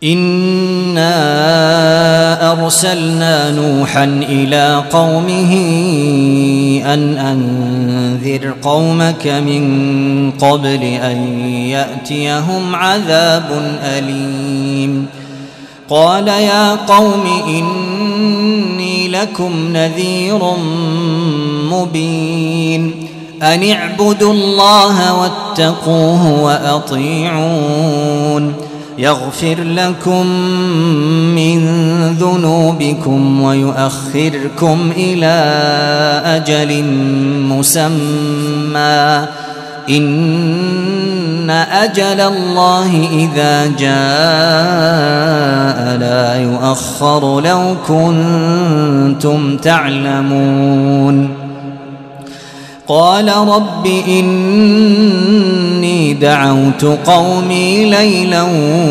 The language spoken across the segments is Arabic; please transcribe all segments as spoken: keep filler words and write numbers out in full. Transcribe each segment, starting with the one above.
إنا أرسلنا نوحا إلى قومه أن أنذر قومك من قبل أن يأتيهم عذاب أليم. قال يا قوم إني لكم نذير مبين أن اعبدوا الله واتقوه وأطيعون يغفر لكم من ذنوبكم ويؤخركم إلى أجل مسمى إن أجل الله إذا جاء لا يؤخر لو كنتم تعلمون. قال رب إني دعوت قومي ليلا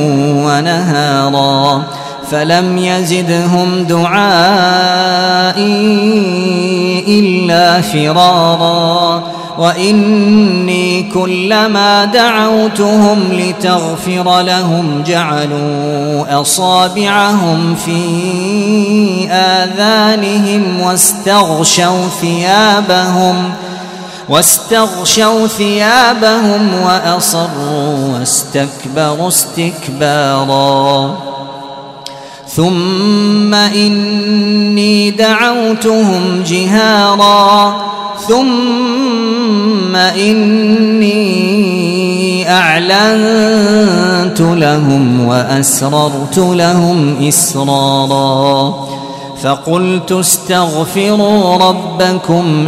ونهارا فلم يزدهم دعائي إلا فرارا وإني كلما دعوتهم لتغفر لهم جعلوا أصابعهم في آذانهم واستغشوا ثيابهم واستغشوا ثيابهم وأصروا واستكبروا استكبارا. ثم إني دعوتهم جهارا ثم إني أعلنت لهم وأسررت لهم إسرارا. فقلت استغفروا ربكم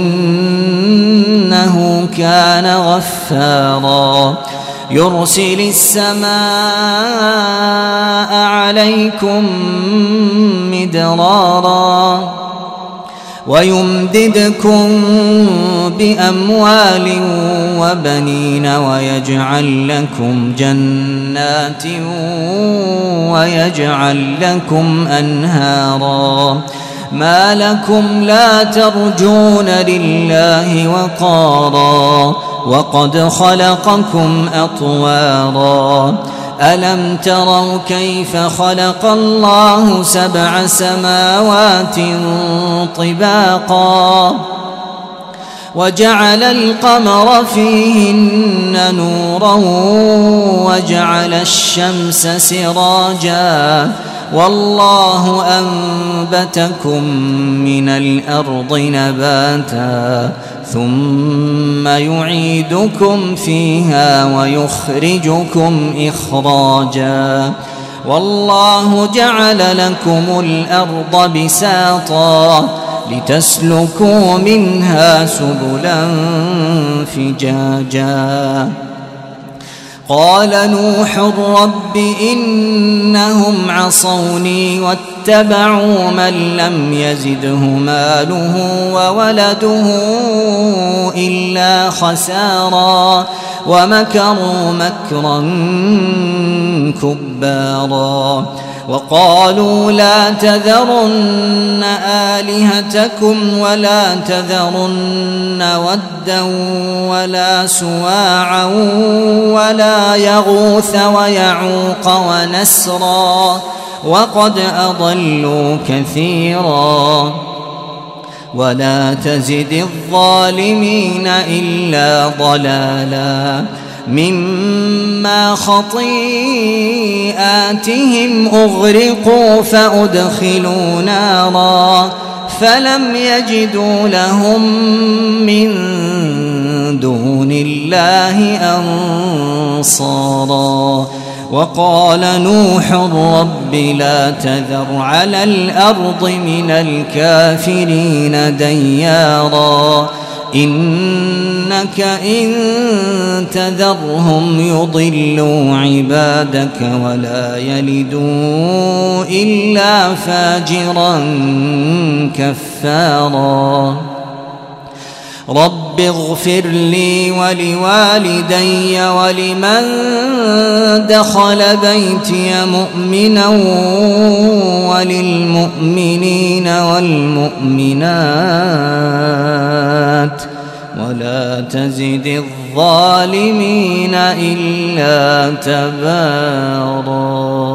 إنه كان غفارا يرسل السماء عليكم مدرارا ويمددكم بأموال وبنين ويجعل لكم جنات ويجعل لكم أنهارا. ما لكم لا ترجون لله وقارا وقد خلقكم أطوارا. ألم تروا كيف خلق الله سبع سماوات طباقا وجعل القمر فيهن نورا وجعل الشمس سراجا والله أنبتكم من الأرض نباتا ثم يعيدكم فيها ويخرجكم إخراجا والله جعل لكم الأرض بساطا لتسلكوا منها سبلا فجاجا. قال نوح رب إنهم عصوني واتبعوا من لم يزده ماله وولده إلا خسارا ومكروا مكرا كبارا. وقالوا لا تذرن آلهتكم ولا تذرن ودا ولا سواعا ولا يغوث ويعوق ونسرا وقد أضلوا كثيرا ولا تزد الظالمين إلا ضلالا. مما خطيئاتهم أغرقوا فأدخلوا نارا فلم يجدوا لهم من دون الله أنصارا. وقال نوح رب لا تذر على الأرض من الكافرين ديارا إنك إن تذرهم يضلوا عبادك ولا يلدوا إلا فاجرا كفارا. رب اغفر لي ولوالدي ولمن دخل بيتي مؤمنا وللمؤمنين والمؤمنات ولا تزد الظالمين إلا تبارا.